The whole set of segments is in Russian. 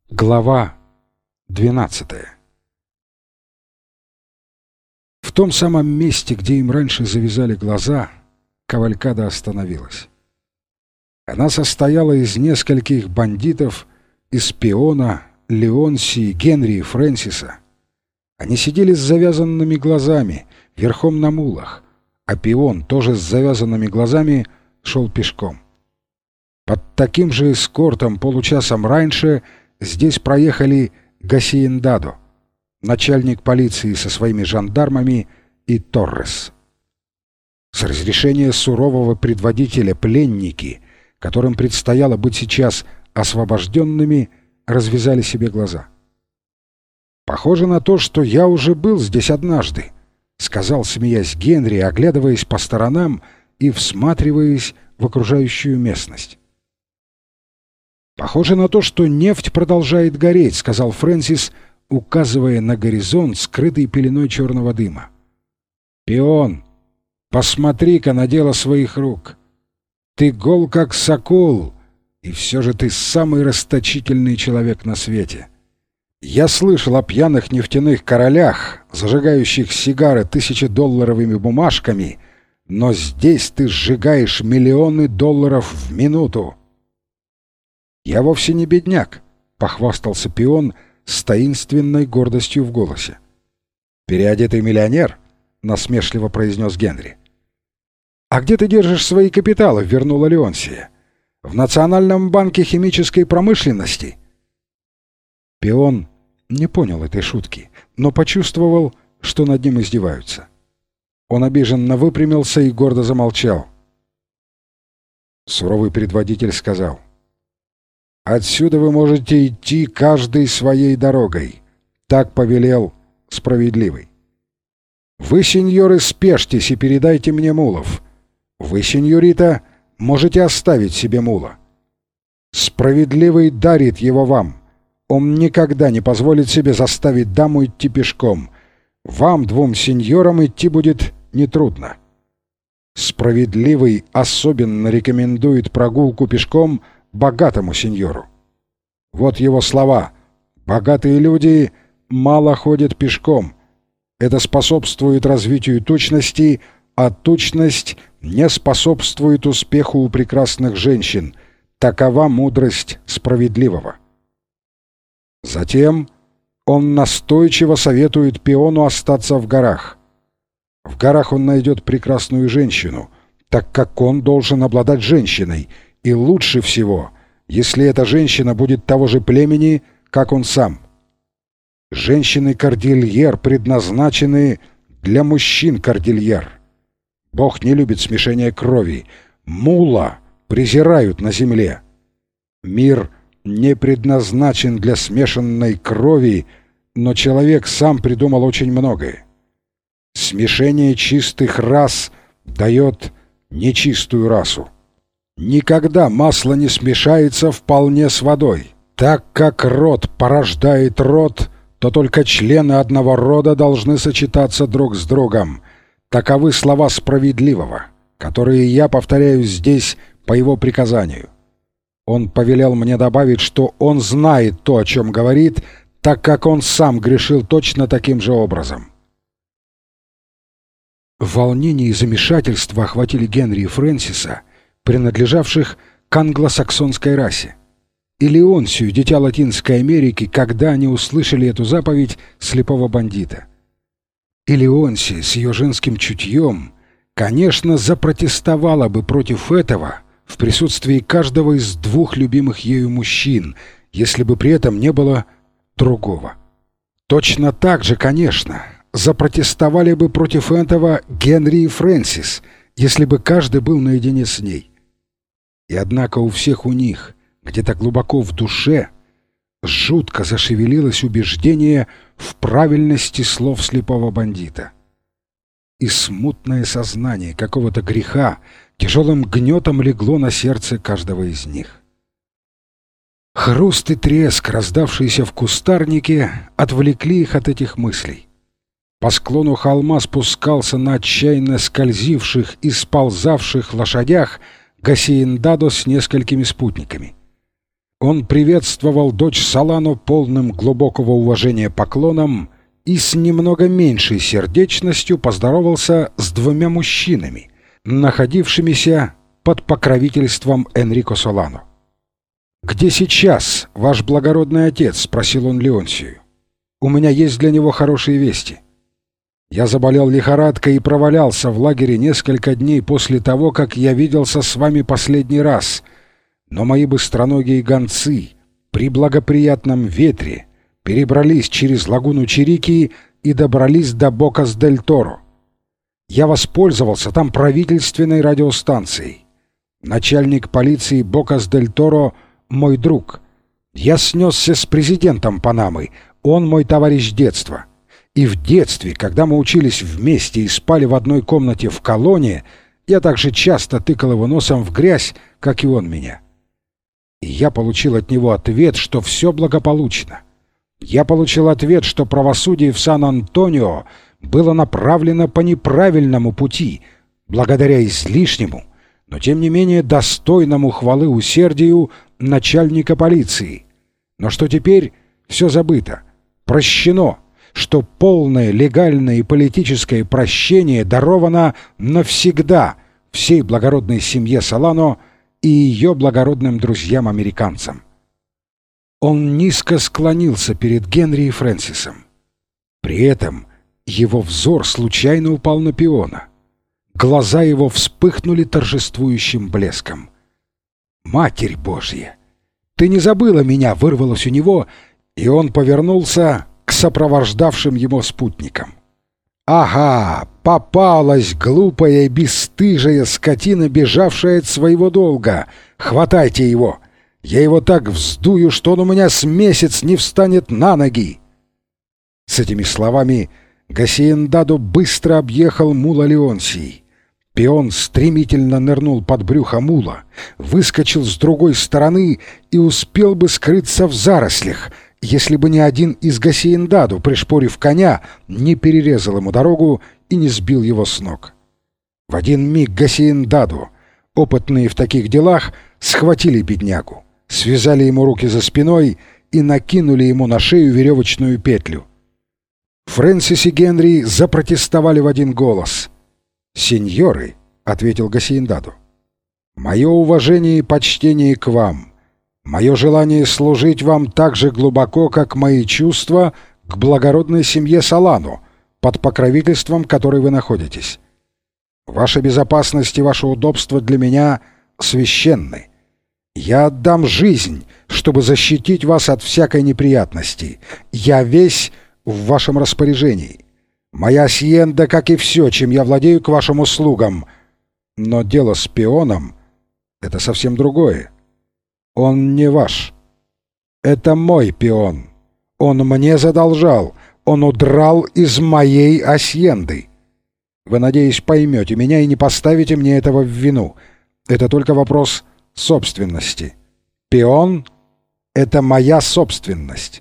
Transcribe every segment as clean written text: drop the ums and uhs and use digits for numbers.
Глава 12. В том самом месте, где им раньше завязали глаза, кавалькада остановилась. Она состояла из нескольких бандитов, из Пиона, Леонсии, Генри и Фрэнсиса. Они сидели с завязанными глазами, верхом на мулах, а Пион, тоже с завязанными глазами, шел пешком. Под таким же эскортом получасом раньше здесь проехали Гасиендадо, начальник полиции со своими жандармами, и Торрес. С разрешения сурового предводителя пленники, которым предстояло быть сейчас освобожденными, развязали себе глаза. «Похоже на то, что я уже был здесь однажды», — сказал, смеясь, Генри, оглядываясь по сторонам и всматриваясь в окружающую местность. «Похоже на то, что нефть продолжает гореть», — сказал Фрэнсис, указывая на горизонт, скрытый пеленой черного дыма. «Пион, посмотри-ка на дело своих рук. Ты гол как сокол, и все же ты самый расточительный человек на свете. Я слышал о пьяных нефтяных королях, зажигающих сигары $1000-долларовыми бумажками, но здесь ты сжигаешь миллионы долларов в минуту». «Я вовсе не бедняк», — похвастался Пион с таинственной гордостью в голосе. «Переодетый миллионер?» — насмешливо произнес Генри. «А где ты держишь свои капиталы?» — вернула Леонсия. «В Национальном банке химической промышленности?» Пион не понял этой шутки, но почувствовал, что над ним издеваются. Он обиженно выпрямился и гордо замолчал. Суровый предводитель сказал: «Отсюда вы можете идти каждой своей дорогой. Так повелел Справедливый. Вы, сеньоры, спешьтесь и передайте мне мулов. Вы, сеньорита, можете оставить себе мула. Справедливый дарит его вам. Он никогда не позволит себе заставить даму идти пешком. Вам, двум сеньорам, идти будет нетрудно. Справедливый особенно рекомендует прогулку пешком богатому сеньору. Вот его слова: «Богатые люди мало ходят пешком. Это способствует развитию тучности, а тучность не способствует успеху у прекрасных женщин. Такова мудрость справедливого». Затем он настойчиво советует Пиону остаться в горах. В горах он найдет прекрасную женщину, так как он должен обладать женщиной, и лучше всего, если эта женщина будет того же племени, как он сам. Женщины Кордильер предназначены для мужчин Кордильер. Бог не любит смешения крови. Мула презирают на земле. Мир не предназначен для смешанной крови, но человек сам придумал очень многое. Смешение чистых рас дает нечистую расу. Никогда масло не смешается вполне с водой. Так как род порождает род, то только члены одного рода должны сочетаться друг с другом. Таковы слова Справедливого, которые я повторяю здесь по его приказанию. Он повелел мне добавить, что он знает то, о чем говорит, так как он сам грешил точно таким же образом. Волнение и замешательство охватили Генри и Фрэнсиса, принадлежавших к англосаксонской расе, и Леонсию, дитя Латинской Америки, когда они услышали эту заповедь слепого бандита. И Леонсия с ее женским чутьем, конечно, запротестовала бы против этого в присутствии каждого из двух любимых ею мужчин, если бы при этом не было другого. Точно так же, конечно, запротестовали бы против этого Генри и Фрэнсис, если бы каждый был наедине с ней. И однако у всех у них, где-то глубоко в душе, жутко зашевелилось убеждение в правильности слов слепого бандита. И смутное сознание какого-то греха тяжелым гнетом легло на сердце каждого из них. Хруст и треск, раздавшиеся в кустарнике, отвлекли их от этих мыслей. По склону холма спускался на отчаянно скользивших и сползавших лошадях Гасиендадо с несколькими спутниками. Он приветствовал дочь Солано полным глубокого уважения поклоном и с немного меньшей сердечностью поздоровался с двумя мужчинами, находившимися под покровительством Энрико Солано. «Где сейчас ваш благородный отец?» — спросил он Леонсию. «У меня есть для него хорошие вести. Я заболел лихорадкой и провалялся в лагере несколько дней после того, как я виделся с вами последний раз. Но мои быстроногие гонцы при благоприятном ветре перебрались через лагуну Чирики и добрались до Бокас-дель-Торо. Я воспользовался там правительственной радиостанцией. Начальник полиции Бокас-дель-Торо — мой друг. Я снесся с президентом Панамы, он мой товарищ детства. И в детстве, когда мы учились вместе и спали в одной комнате в колонне, я так же часто тыкал его носом в грязь, как и он меня. И я получил от него ответ, что все благополучно. Я получил ответ, что правосудие в Сан-Антонио было направлено по неправильному пути, благодаря излишнему, но тем не менее достойному хвалы усердию начальника полиции. Но что теперь все забыто, прощено, что полное легальное и политическое прощение даровано навсегда всей благородной семье Солано и ее благородным друзьям-американцам. Он низко склонился перед Генри и Фрэнсисом. При этом его взор случайно упал на пиона. Глаза его вспыхнули торжествующим блеском. «Матерь Божья! Ты не забыла меня!» — вырвалось у него, и он повернулся к сопровождавшим его спутникам. «Ага, попалась глупая и бесстыжая скотина, бежавшая от своего долга! Хватайте его! Я его так вздую, что он у меня с месяц не встанет на ноги!» С этими словами Гасиендадо быстро объехал мула Леонсии. Пион стремительно нырнул под брюхо мула, выскочил с другой стороны и успел бы скрыться в зарослях, если бы ни один из Гасиендадо, пришпорив коня, не перерезал ему дорогу и не сбил его с ног. В один миг Гасиендадо, опытные в таких делах, схватили беднягу, связали ему руки за спиной и накинули ему на шею веревочную петлю. Фрэнсис и Генри запротестовали в один голос. «Сеньоры», — ответил Гасиендадо, — «мое уважение и почтение к вам, мое желание служить вам так же глубоко, как мои чувства к благородной семье Солано, под покровительством которой вы находитесь. Ваша безопасность и ваше удобство для меня священны. Я отдам жизнь, чтобы защитить вас от всякой неприятности. Я весь в вашем распоряжении. Моя асьенда, как и все, чем я владею, к вашим услугам. Но дело с пионом — это совсем другое. Он не ваш. Это мой пион. Он мне задолжал. Он удрал из моей асьенды. Вы, надеюсь, поймете меня и не поставите мне этого в вину. Это только вопрос собственности. Пион — это моя собственность».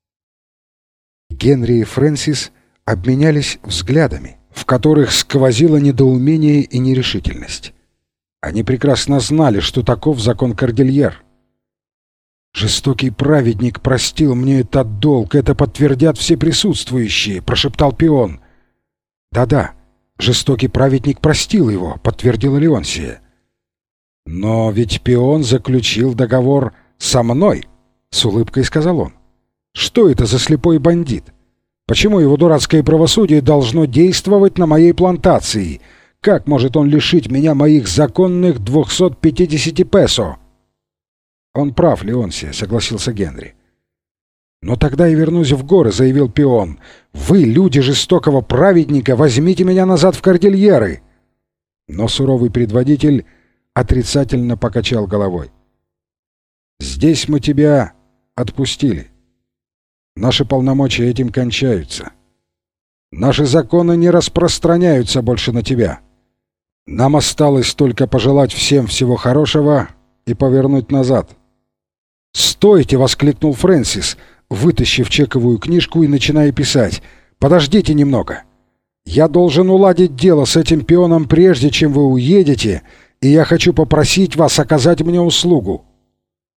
Генри и Фрэнсис обменялись взглядами, в которых сквозило недоумение и нерешительность. Они прекрасно знали, что таков закон Кордильер. «Жестокий праведник простил мне этот долг, это подтвердят все присутствующие», — прошептал пион. «Да-да, жестокий праведник простил его», — подтвердила Леонсия. «Но ведь пион заключил договор со мной», — с улыбкой сказал он. «Что это за слепой бандит? Почему его дурацкое правосудие должно действовать на моей плантации? Как может он лишить меня моих законных 250 песо?» «Он прав, Леонсия», — согласился Генри. «Но тогда я вернусь в горы», — заявил пион. «Вы, люди жестокого праведника, возьмите меня назад в Кордильеры». Но суровый предводитель отрицательно покачал головой. «Здесь мы тебя отпустили. Наши полномочия этим кончаются. Наши законы не распространяются больше на тебя. Нам осталось только пожелать всем всего хорошего и повернуть назад». «Стойте!» — воскликнул Фрэнсис, вытащив чековую книжку и начиная писать. «Подождите немного. Я должен уладить дело с этим пионом прежде, чем вы уедете, и я хочу попросить вас оказать мне услугу».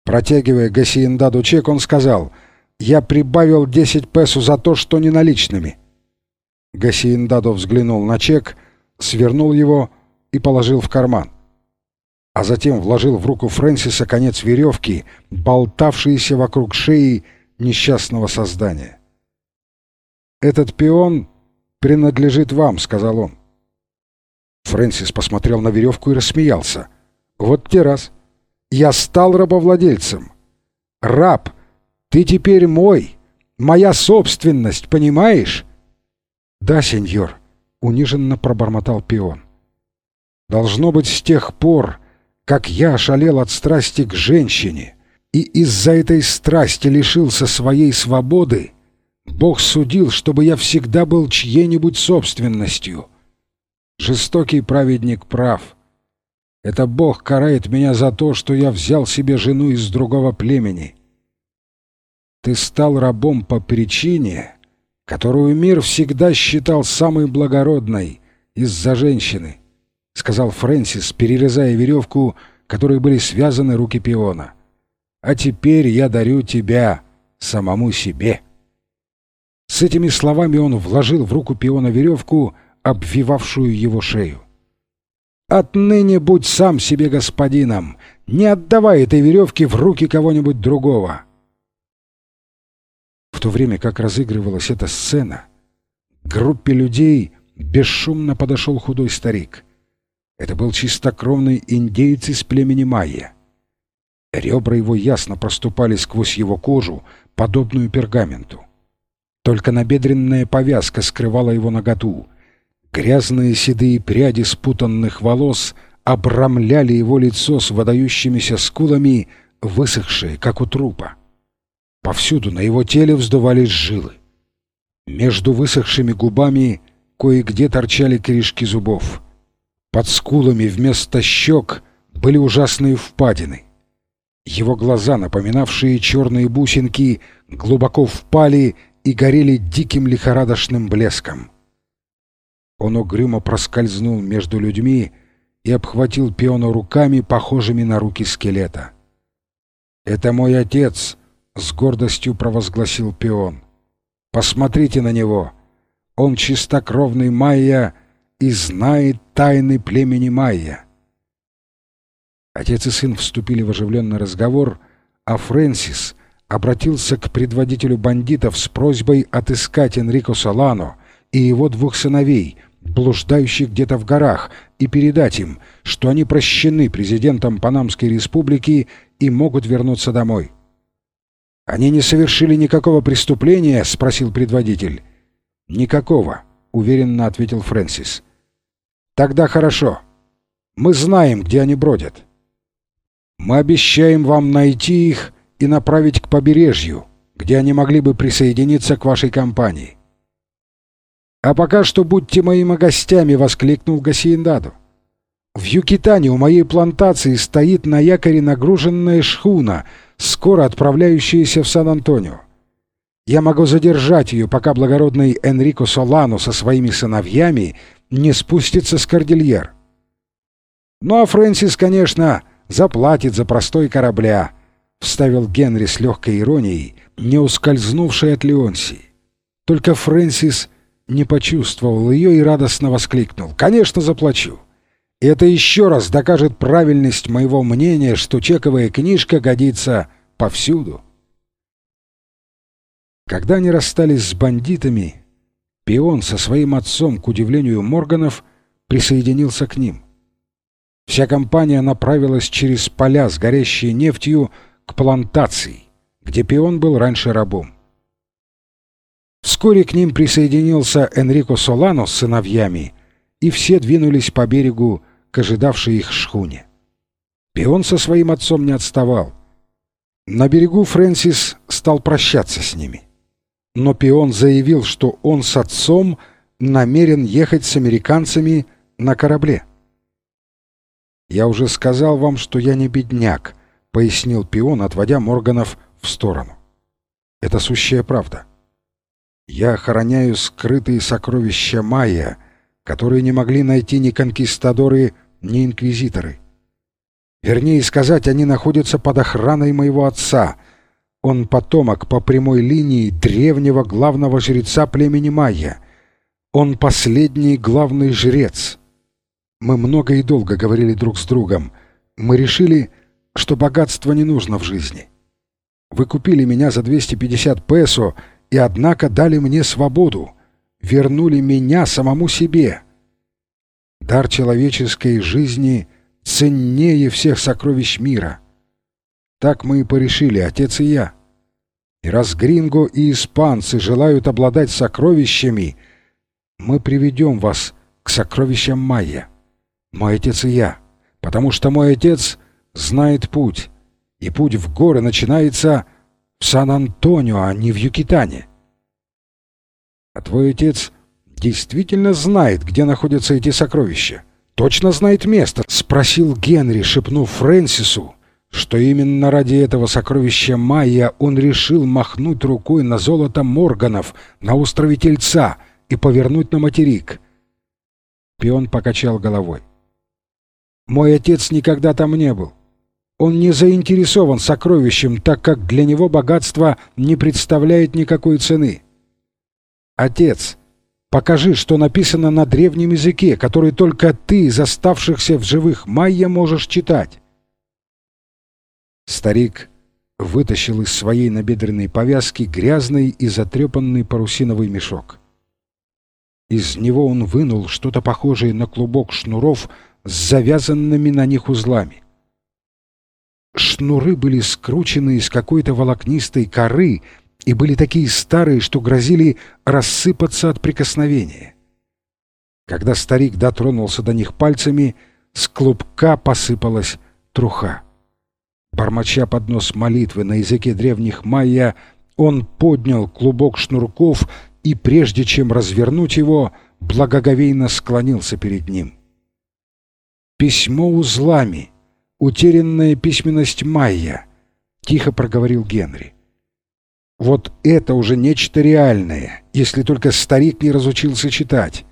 Протягивая Гассиендаду чек, он сказал: «Я прибавил 10 песо за то, что не наличными». Гассиендадо взглянул на чек, свернул его и положил в карман. А затем вложил в руку Фрэнсиса конец веревки, болтавшийся вокруг шеи несчастного создания. «Этот пион принадлежит вам», — сказал он. Фрэнсис посмотрел на веревку и рассмеялся. «Вот те раз. Я стал рабовладельцем. Раб, ты теперь мой, моя собственность, понимаешь?» «Да, сеньор», — униженно пробормотал пион. «Должно быть, с тех пор, как я ошалел от страсти к женщине и из-за этой страсти лишился своей свободы, Бог судил, чтобы я всегда был чьей-нибудь собственностью. Жестокий праведник прав. Это Бог карает меня за то, что я взял себе жену из другого племени. Ты стал рабом по причине, которую мир всегда считал самой благородной, из-за женщины», — сказал Фрэнсис, перерезая веревку, которой были связаны руки пиона. «А теперь я дарю тебя самому себе». С этими словами он вложил в руку пиона веревку, обвивавшую его шею. «Отныне будь сам себе господином, не отдавай этой веревки в руки кого-нибудь другого». В то время как разыгрывалась эта сцена, к группе людей бесшумно подошел худой старик. Это был чистокровный индеец из племени майя. Ребра его ясно проступали сквозь его кожу, подобную пергаменту. Только набедренная повязка скрывала его наготу. Грязные седые пряди спутанных волос обрамляли его лицо с выдающимися скулами, высохшие, как у трупа. Повсюду на его теле вздувались жилы. Между высохшими губами кое-где торчали корешки зубов. Под скулами вместо щек были ужасные впадины. Его глаза, напоминавшие черные бусинки, глубоко впали и горели диким лихорадочным блеском. Он угрюмо проскользнул между людьми и обхватил пиона руками, похожими на руки скелета. «Это мой отец», — с гордостью провозгласил пион. «Посмотрите на него. Он чистокровный майя и знает тайны племени майя». Отец и сын вступили в оживленный разговор, а Фрэнсис обратился к предводителю бандитов с просьбой отыскать Энрико Солано и его 2 сыновей, блуждающих где-то в горах, и передать им, что они прощены президентом Панамской республики и могут вернуться домой. «Они не совершили никакого преступления?» — спросил предводитель. «Никакого», — уверенно ответил Фрэнсис. «Тогда хорошо. Мы знаем, где они бродят. Мы обещаем вам найти их и направить к побережью, где они могли бы присоединиться к вашей компании». «А пока что будьте моими гостями», — воскликнул Гассиендадо. «В Юкитане у моей плантации стоит на якоре нагруженная шхуна, скоро отправляющаяся в Сан-Антонио. Я могу задержать ее, пока благородный Энрико Солано со своими сыновьями не спустится с кордильер. Ну а Фрэнсис, конечно, заплатит за простой корабля», — вставил Генри с легкой иронией, не ускользнувшей от Леонсии. Только Фрэнсис не почувствовал ее и радостно воскликнул: «Конечно, заплачу. И это еще раз докажет правильность моего мнения, что чековая книжка годится повсюду». Когда они расстались с бандитами, пион со своим отцом, к удивлению Морганов, присоединился к ним. Вся компания направилась через поля с горящей нефтью к плантации, где пион был раньше рабом. Вскоре к ним присоединился Энрико Солано с сыновьями, и все двинулись по берегу к ожидавшей их шхуне. Пион со своим отцом не отставал. На берегу Фрэнсис стал прощаться с ними. Но пион заявил, что он с отцом намерен ехать с американцами на корабле. «Я уже сказал вам, что я не бедняк», — пояснил пион, отводя Морганов в сторону. «Это сущая правда. Я охраняю скрытые сокровища майя, которые не могли найти ни конкистадоры, ни инквизиторы. Вернее сказать, они находятся под охраной моего отца. Он потомок по прямой линии древнего главного жреца племени майя. Он последний главный жрец. Мы много и долго говорили друг с другом. Мы решили, что богатство не нужно в жизни. Вы купили меня за 250 песо и, однако, дали мне свободу. Вернули меня самому себе. Дар человеческой жизни ценнее всех сокровищ мира. Так мы и порешили, отец и я. И раз гринго и испанцы желают обладать сокровищами, мы приведем вас к сокровищам майя. Мой отец и я. Потому что мой отец знает путь. И путь в горы начинается в Сан-Антонио, а не в Юкитане. А твой отец действительно знает, где находятся эти сокровища? Точно знает место? Спросил Генри, шепнув Фрэнсису, что именно ради этого сокровища майя он решил махнуть рукой на золото Морганов на острове Тельца и повернуть на материк. Пион покачал головой. Мой отец никогда там не был. Он не заинтересован сокровищем, так как для него богатство не представляет никакой цены. Отец, покажи, что написано на древнем языке, который только ты из оставшихся в живых майя можешь читать. Старик вытащил из своей набедренной повязки грязный и затрепанный парусиновый мешок. Из него он вынул что-то похожее на клубок шнуров с завязанными на них узлами. Шнуры были скручены из какой-то волокнистой коры и были такие старые, что грозили рассыпаться от прикосновения. Когда старик дотронулся до них пальцами, с клубка посыпалась труха. Бормоча под нос молитвы на языке древних майя, он поднял клубок шнурков и, прежде чем развернуть его, благоговейно склонился перед ним. «Письмо узлами, утерянная письменность майя», — тихо проговорил Генри. «Вот это уже нечто реальное, если только старик не разучился читать».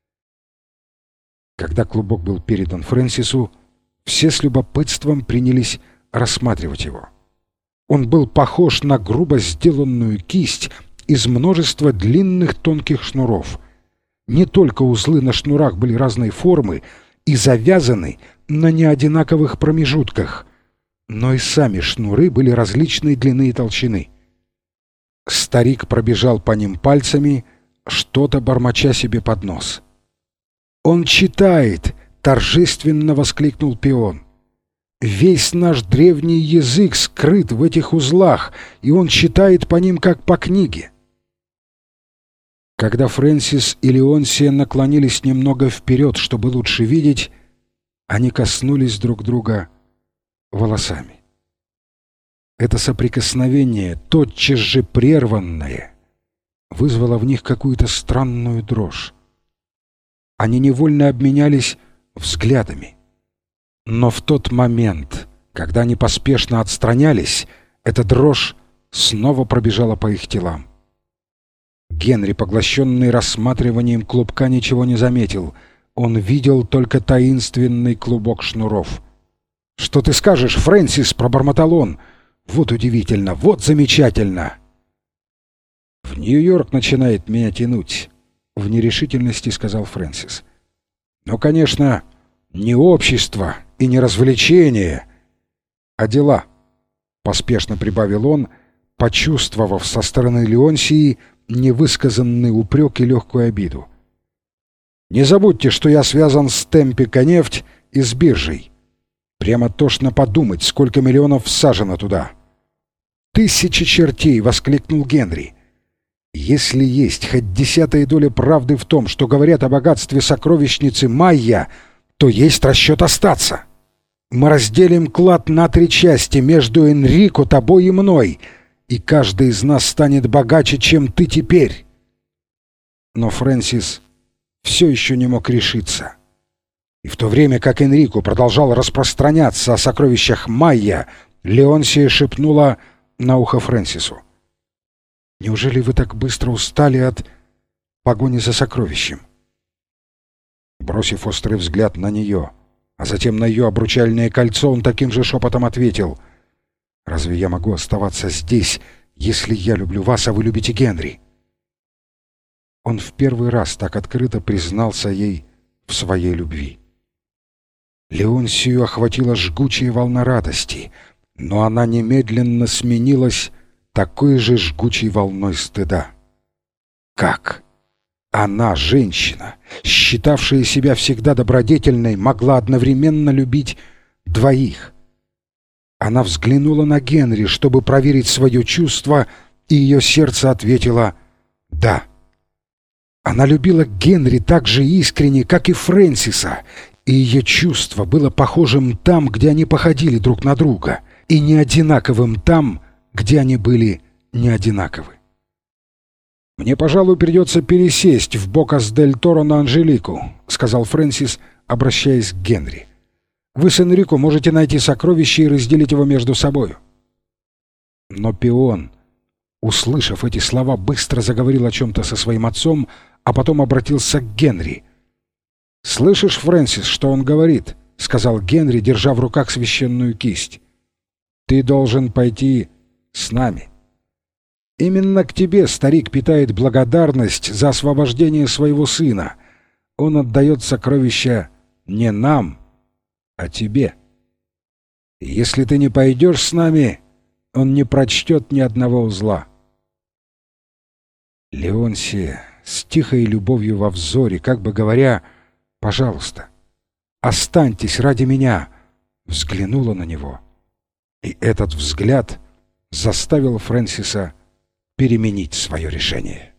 Когда клубок был передан Фрэнсису, все с любопытством принялись рассматривать его. Он был похож на грубо сделанную кисть из множества длинных тонких шнуров. Не только узлы на шнурах были разной формы и завязаны на неодинаковых промежутках, но и сами шнуры были различной длины и толщины. Старик пробежал по ним пальцами, что-то бормоча себе под нос. «Он читает!» — торжественно воскликнул Пион. «Весь наш древний язык скрыт в этих узлах, и он читает по ним, как по книге». Когда Фрэнсис и Леонсия наклонились немного вперед, чтобы лучше видеть, они коснулись друг друга волосами. Это соприкосновение, тотчас же прерванное, вызвало в них какую-то странную дрожь. Они невольно обменялись взглядами. Но в тот момент, когда они поспешно отстранялись, эта дрожь снова пробежала по их телам. Генри, поглощенный рассматриванием клубка, ничего не заметил. Он видел только таинственный клубок шнуров. «Что ты скажешь, Фрэнсис?» — пробормотал он. «Вот удивительно, вот замечательно!» «В Нью-Йорк начинает меня тянуть», — в нерешительности сказал Фрэнсис. «Но, конечно, не общество и не развлечение, а дела», — поспешно прибавил он, почувствовав со стороны Леонсии невысказанный упрек и легкую обиду. «Не забудьте, что я связан с Темпико-нефть и с биржей. Прямо тошно подумать, сколько миллионов всажено туда». «Тысячи чертей!» — воскликнул Генри. «Если есть хоть десятая доля правды в том, что говорят о богатстве сокровищницы майя, то есть расчет остаться. Мы разделим клад на 3 части между Энрико, тобой и мной, и каждый из нас станет богаче, чем ты теперь». Но Фрэнсис все еще не мог решиться. И в то время как Энрико продолжал распространяться о сокровищах майя, Леонсия шепнула на ухо Фрэнсису: «Неужели вы так быстро устали от погони за сокровищем?» Бросив острый взгляд на нее, А затем на ее обручальное кольцо он таким же шепотом ответил: «Разве я могу оставаться здесь, если я люблю вас, а вы любите Генри?» Он в первый раз так открыто признался ей в своей любви. Леонсию охватила жгучая волна радости, но она немедленно сменилась такой же жгучей волной стыда. Как она, женщина, считавшая себя всегда добродетельной, могла одновременно любить двоих? Она взглянула на Генри, чтобы проверить свое чувство, и ее сердце ответило «да». Она любила Генри так же искренне, как и Фрэнсиса, и ее чувство было похожим там, где они походили друг на друга, и не одинаковым там, где они были не одинаковы. «Мне, пожалуй, придется пересесть в Бокас-дель-Торо на Анжелику», — сказал Фрэнсис, обращаясь к Генри. «Вы с Энрико можете найти сокровище и разделить его между собою». Но Пион, услышав эти слова, быстро заговорил о чем-то со своим отцом, а потом обратился к Генри. «Слышишь, Фрэнсис, что он говорит?» — сказал Генри, держа в руках священную кисть. «Ты должен пойти с нами. Именно к тебе старик питает благодарность за освобождение своего сына. Он отдает сокровища не нам, а тебе. И если ты не пойдешь с нами, он не прочтет ни одного узла». Леонсия с тихой любовью во взоре, как бы говоря: «Пожалуйста, останьтесь ради меня», взглянула на него. И этот взгляд заставил Фрэнсиса переменить свое решение.